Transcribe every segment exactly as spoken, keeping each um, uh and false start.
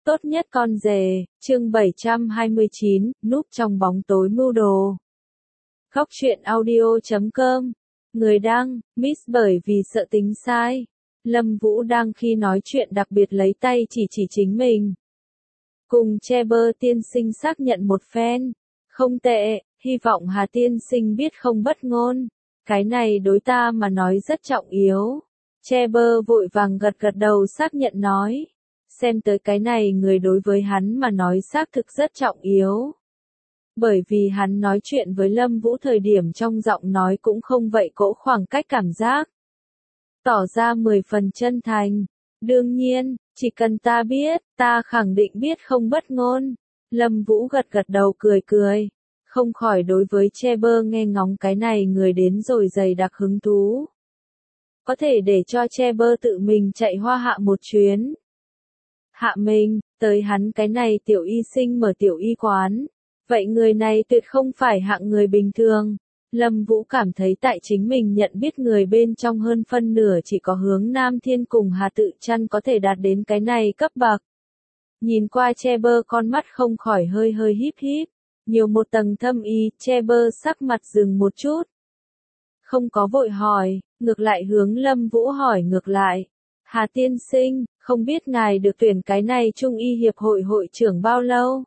Tốt nhất con rể, chương bảy trăm hai mươi chín, núp trong bóng tối mưu đồ. Góc truyện audio chấm com. Người đăng, Miss bởi vì sợ tính sai. Lâm Vũ đang khi nói chuyện đặc biệt lấy tay chỉ chỉ chính mình. Cùng Cheber tiên sinh xác nhận một phen. Không tệ, hy vọng Hà tiên sinh biết không bất ngôn. Cái này đối ta mà nói rất trọng yếu. Cheber vội vàng gật gật đầu xác nhận nói. Xem tới cái này người đối với hắn mà nói xác thực rất trọng yếu. Bởi vì hắn nói chuyện với Lâm Vũ thời điểm trong giọng nói cũng không vậy cỗ khoảng cách cảm giác. Tỏ ra mười phần chân thành. Đương nhiên, chỉ cần ta biết, ta khẳng định biết không bất ngôn. Lâm Vũ gật gật đầu cười cười. Không khỏi đối với Cheber nghe ngóng cái này người đến rồi dày đặc hứng thú. Có thể để cho Cheber tự mình chạy Hoa Hạ một chuyến. Hạ mình, tới hắn cái này tiểu y sinh mở tiểu y quán. Vậy người này tuyệt không phải hạng người bình thường. Lâm Vũ cảm thấy tại chính mình nhận biết người bên trong hơn phân nửa chỉ có Hướng Nam Thiên cùng Hà Tự Trăn có thể đạt đến cái này cấp bậc. Nhìn qua Cheber con mắt không khỏi hơi hơi híp híp. Nhiều một tầng thâm ý, Cheber sắc mặt dừng một chút. Không có vội hỏi, ngược lại hướng Lâm Vũ hỏi ngược lại. Hà tiên sinh, không biết ngài được tuyển cái này Trung y hiệp hội hội trưởng bao lâu?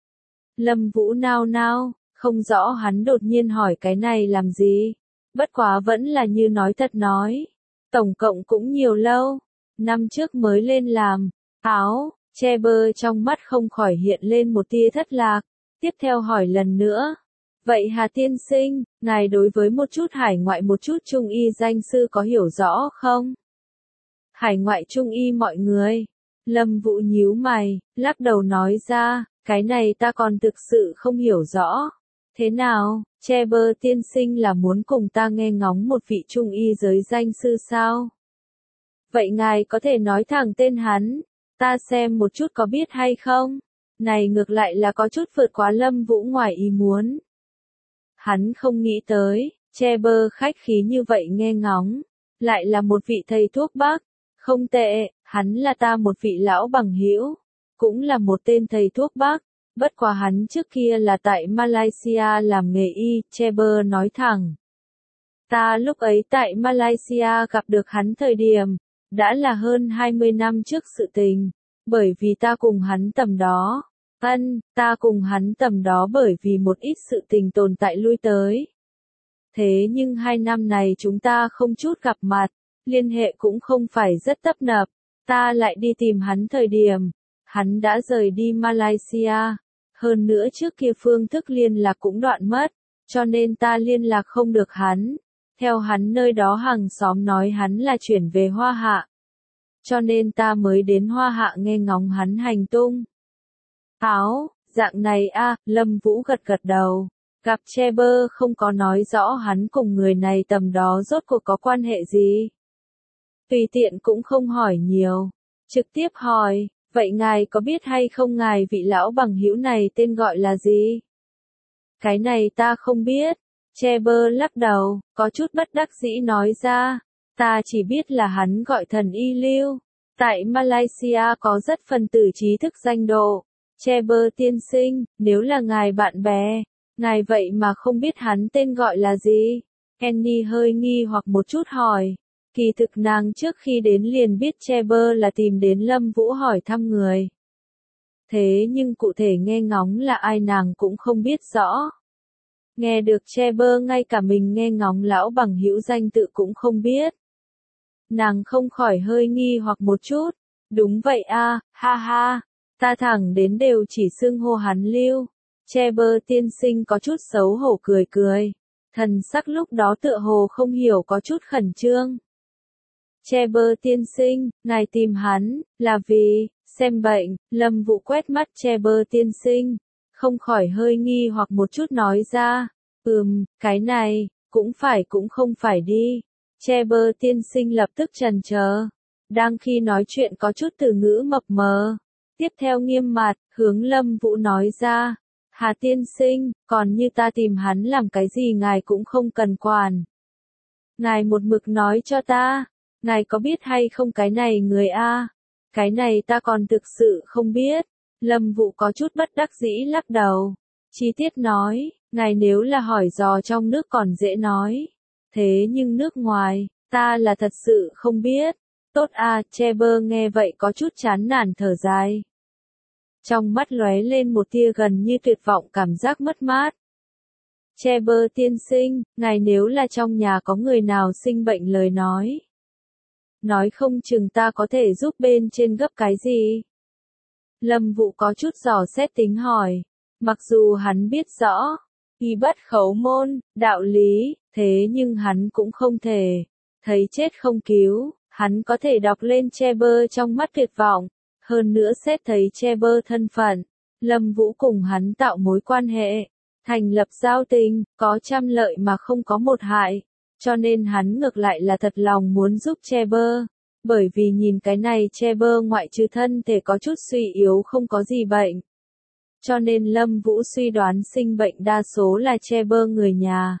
Lâm Vũ nao nao, không rõ hắn đột nhiên hỏi cái này làm gì. Bất quá vẫn là như nói thật nói. Tổng cộng cũng nhiều lâu. Năm trước mới lên làm. Áo, Cheber trong mắt không khỏi hiện lên một tia thất lạc. Tiếp theo hỏi lần nữa. Vậy Hà tiên sinh, ngài đối với một chút hải ngoại một chút Trung y danh sư có hiểu rõ không? Hải ngoại Trung y mọi người. Lâm Vũ nhíu mày, lắc đầu nói ra, cái này ta còn thực sự không hiểu rõ. Thế nào, Cheber tiên sinh là muốn cùng ta nghe ngóng một vị Trung y giới danh sư sao? Vậy ngài có thể nói thẳng tên hắn, ta xem một chút có biết hay không? Này ngược lại là có chút vượt quá Lâm Vũ ngoài ý muốn. Hắn không nghĩ tới, Cheber khách khí như vậy nghe ngóng, lại là một vị thầy thuốc Bắc. Không tệ, hắn là ta một vị lão bằng hữu, cũng là một tên thầy thuốc Bắc, bất quá hắn trước kia là tại Malaysia làm nghề y, Cheber nói thẳng. Ta lúc ấy tại Malaysia gặp được hắn thời điểm, đã là hơn hai mươi năm trước sự tình, bởi vì ta cùng hắn tầm đó, ân, ta cùng hắn tầm đó bởi vì một ít sự tình tồn tại lui tới. Thế nhưng hai năm này chúng ta không chút gặp mặt. Liên hệ cũng không phải rất tấp nập, ta lại đi tìm hắn thời điểm, hắn đã rời đi Malaysia, hơn nữa trước kia phương thức liên lạc cũng đoạn mất, cho nên ta liên lạc không được hắn, theo hắn nơi đó hàng xóm nói hắn là chuyển về Hoa Hạ, cho nên ta mới đến Hoa Hạ nghe ngóng hắn hành tung. Áo, dạng này a, Lâm Vũ gật gật đầu, gặp Cheber không có nói rõ hắn cùng người này tầm đó rốt cuộc có quan hệ gì. Tùy tiện cũng không hỏi nhiều, trực tiếp hỏi, vậy ngài có biết hay không ngài vị lão bằng hữu này tên gọi là gì? Cái này ta không biết, Cheber lắc đầu, có chút bất đắc dĩ nói ra, ta chỉ biết là hắn gọi thần y lưu, tại Malaysia có rất phần tử trí thức danh độ, Cheber tiên sinh, nếu là ngài bạn bè, ngài vậy mà không biết hắn tên gọi là gì? Annie hơi nghi hoặc một chút hỏi. Kỳ thực nàng trước khi đến liền biết Cheber là tìm đến Lâm Vũ hỏi thăm người. Thế nhưng cụ thể nghe ngóng là ai nàng cũng không biết rõ. Nghe được Cheber ngay cả mình nghe ngóng lão bằng hữu danh tự cũng không biết. Nàng không khỏi hơi nghi hoặc một chút. Đúng vậy a, ha ha, ta thẳng đến đều chỉ xưng hô hắn lưu. Cheber tiên sinh có chút xấu hổ cười cười. Thần sắc lúc đó tựa hồ không hiểu có chút khẩn trương. Cheber tiên sinh, ngài tìm hắn, là vì, xem bệnh, Lâm Vũ quét mắt Cheber tiên sinh, không khỏi hơi nghi hoặc một chút nói ra, ừm, cái này, cũng phải cũng không phải đi. Cheber tiên sinh lập tức chần chờ, đang khi nói chuyện có chút từ ngữ mập mờ, tiếp theo nghiêm mặt, hướng Lâm Vũ nói ra, Hà tiên sinh, còn như ta tìm hắn làm cái gì ngài cũng không cần quản. Ngài một mực nói cho ta. Ngài có biết hay không cái này người a? Cái này ta còn thực sự không biết. Lâm Vũ có chút bất đắc dĩ lắc đầu. Chi tiết nói, ngài nếu là hỏi dò trong nước còn dễ nói. Thế nhưng nước ngoài, ta là thật sự không biết. Tốt à, Cheber nghe vậy có chút chán nản thở dài. Trong mắt lóe lên một tia gần như tuyệt vọng cảm giác mất mát. Cheber tiên sinh, ngài nếu là trong nhà có người nào sinh bệnh lời nói. Nói không chừng ta có thể giúp bên trên gấp cái gì. Lâm Vũ có chút dò xét tính hỏi. Mặc dù hắn biết rõ, y bất khấu môn, đạo lý, thế nhưng hắn cũng không thể. Thấy chết không cứu, hắn có thể đọc lên Cheber trong mắt tuyệt vọng. Hơn nữa xét thấy Cheber thân phận, Lâm Vũ cùng hắn tạo mối quan hệ, thành lập giao tình, có trăm lợi mà không có một hại. Cho nên hắn ngược lại là thật lòng muốn giúp Cheber. Bởi vì nhìn cái này Cheber ngoại trừ thân thể có chút suy yếu không có gì bệnh. Cho nên Lâm Vũ suy đoán sinh bệnh đa số là Cheber người nhà.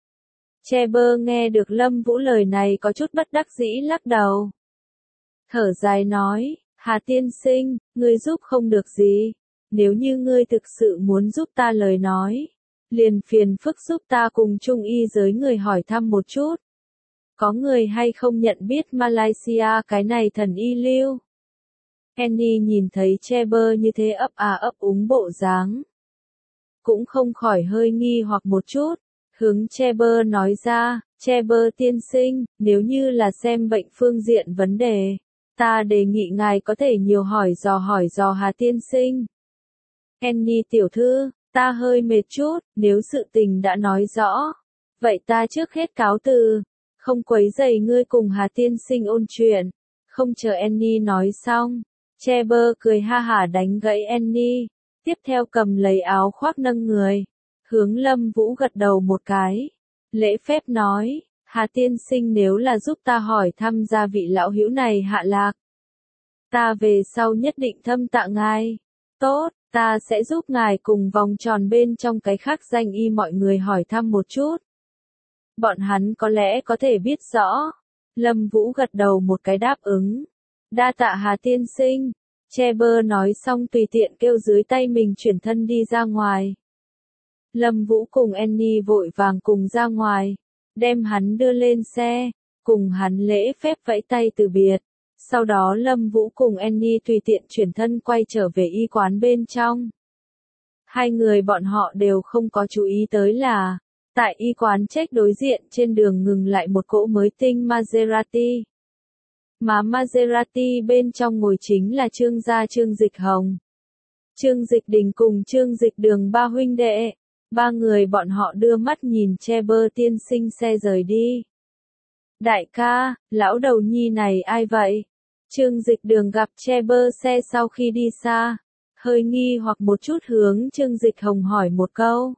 Cheber nghe được Lâm Vũ lời này có chút bất đắc dĩ lắc đầu. Thở dài nói, Hà tiên sinh, ngươi giúp không được gì. Nếu như ngươi thực sự muốn giúp ta lời nói, liền phiền phức giúp ta cùng trung y giới người hỏi thăm một chút. Có người hay không nhận biết Malaysia cái này thần y lưu? Annie nhìn thấy Cheber như thế ấp à ấp úng bộ dáng. Cũng không khỏi hơi nghi hoặc một chút. Hướng Cheber nói ra, Cheber tiên sinh, nếu như là xem bệnh phương diện vấn đề, ta đề nghị ngài có thể nhiều hỏi dò hỏi dò Hà tiên sinh. Annie tiểu thư, ta hơi mệt chút, nếu sự tình đã nói rõ. Vậy ta trước hết cáo từ, không quấy rầy ngươi cùng Hà tiên sinh ôn chuyện. Không chờ Annie nói xong, Cheber cười ha hả đánh gãy Annie, tiếp theo cầm lấy áo khoác nâng người, hướng Lâm Vũ gật đầu một cái, lễ phép nói, Hà tiên sinh nếu là giúp ta hỏi thăm gia vị lão hữu này hạ lạc, ta về sau nhất định thâm tạ ngài. Tốt, ta sẽ giúp ngài cùng vòng tròn bên trong cái khác danh y mọi người hỏi thăm một chút. Bọn hắn có lẽ có thể biết rõ. Lâm Vũ gật đầu một cái đáp ứng. Đa tạ Hà tiên sinh. Cheber nói xong tùy tiện kêu dưới tay mình chuyển thân đi ra ngoài. Lâm Vũ cùng Annie vội vàng cùng ra ngoài, đem hắn đưa lên xe, cùng hắn lễ phép vẫy tay từ biệt. Sau đó Lâm Vũ cùng Annie tùy tiện chuyển thân quay trở về y quán bên trong. Hai người bọn họ đều không có chú ý tới là, tại y quán check đối diện trên đường ngừng lại một cỗ mới tinh Maserati. Mà Maserati bên trong ngồi chính là Trương gia Trương Dịch Hồng, Trương Dịch Đình cùng Trương Dịch Đường ba huynh đệ. Ba người bọn họ đưa mắt nhìn Cheber tiên sinh xe rời đi. Đại ca, lão đầu nhi này ai vậy? Trương Dịch Đường gặp Cheber xe sau khi đi xa, hơi nghi hoặc một chút hướng Trương Dịch Hồng hỏi một câu.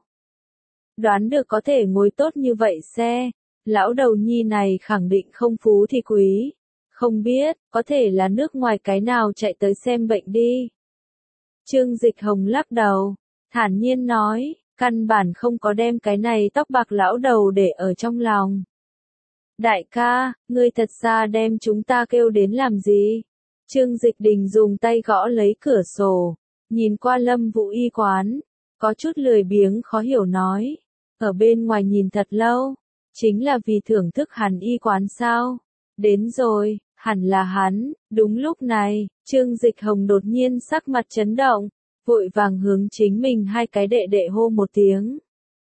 Đoán được có thể ngồi tốt như vậy xe, lão đầu nhi này khẳng định không phú thì quý. Không biết, có thể là nước ngoài cái nào chạy tới xem bệnh đi. Trương Dịch Hồng lắc đầu, thản nhiên nói, căn bản không có đem cái này tóc bạc lão đầu để ở trong lòng. Đại ca, ngươi thật ra đem chúng ta kêu đến làm gì? Trương Dịch Đình dùng tay gõ lấy cửa sổ, nhìn qua Lâm Vũ y quán, có chút lười biếng khó hiểu nói, ở bên ngoài nhìn thật lâu, chính là vì thưởng thức hắn y quán sao? Đến rồi, hẳn là hắn. Đúng lúc này, Trương Dịch Hồng đột nhiên sắc mặt chấn động, vội vàng hướng chính mình hai cái đệ đệ hô một tiếng.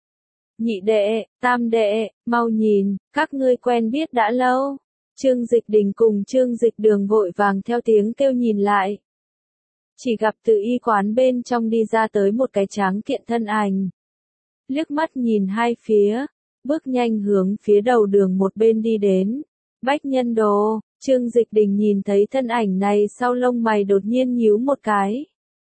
Nhị đệ, tam đệ, mau nhìn, các ngươi quen biết đã lâu. Trương Dịch Đình cùng Trương Dịch Đường vội vàng theo tiếng kêu nhìn lại. Chỉ gặp từ y quán bên trong đi ra tới một cái tráng kiện thân ảnh. Liếc mắt nhìn hai phía, bước nhanh hướng phía đầu đường một bên đi đến. Bách Nhân Đồ, Trương Dịch Đình nhìn thấy thân ảnh này sau lông mày đột nhiên nhíu một cái.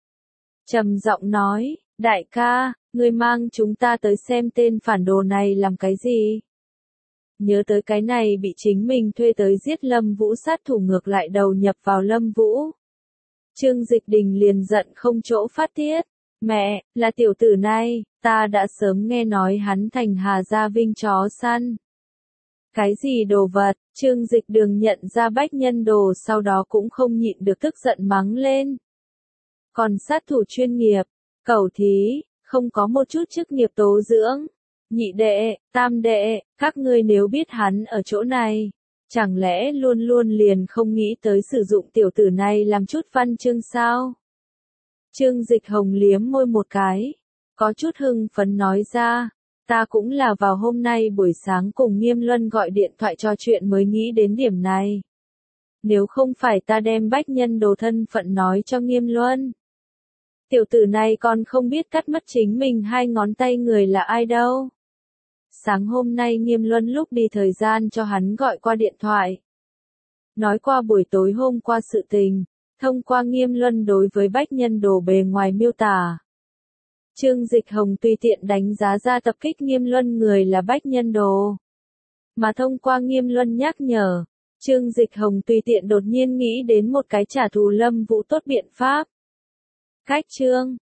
Trầm giọng nói, đại ca, ngươi mang chúng ta tới xem tên phản đồ này làm cái gì? Nhớ tới cái này bị chính mình thuê tới giết Lâm Vũ sát thủ ngược lại đầu nhập vào Lâm Vũ. Trương Dịch Đình liền giận không chỗ phát tiết. Mẹ, là tiểu tử này, ta đã sớm nghe nói hắn thành Hà Gia Vinh chó săn. Cái gì đồ vật, Trương Dịch Đường nhận ra Bách Nhân Đồ sau đó cũng không nhịn được tức giận mắng lên. Còn sát thủ chuyên nghiệp, cẩu thí, không có một chút chức nghiệp tố dưỡng. Nhị đệ, tam đệ, các ngươi nếu biết hắn ở chỗ này, chẳng lẽ luôn luôn liền không nghĩ tới sử dụng tiểu tử này làm chút văn chương sao? Trương Dịch Hồng liếm môi một cái, có chút hưng phấn nói ra, ta cũng là vào hôm nay buổi sáng cùng Nghiêm Luân gọi điện thoại trò chuyện mới nghĩ đến điểm này. Nếu không phải ta đem Bách Nhân Đồ thân phận nói cho Nghiêm Luân, tiểu tử này còn không biết cắt mất chính mình hai ngón tay người là ai đâu. Sáng hôm nay Nghiêm Luân lúc đi thời gian cho hắn gọi qua điện thoại. Nói qua buổi tối hôm qua sự tình, thông qua Nghiêm Luân đối với Bách Nhân Đồ bề ngoài miêu tả. Trương Dịch Hồng tùy tiện đánh giá ra tập kích Nghiêm Luân người là Bách Nhân Đồ. Mà thông qua Nghiêm Luân nhắc nhở, Trương Dịch Hồng tùy tiện đột nhiên nghĩ đến một cái trả thù Lâm Vũ tốt biện pháp. Cách chương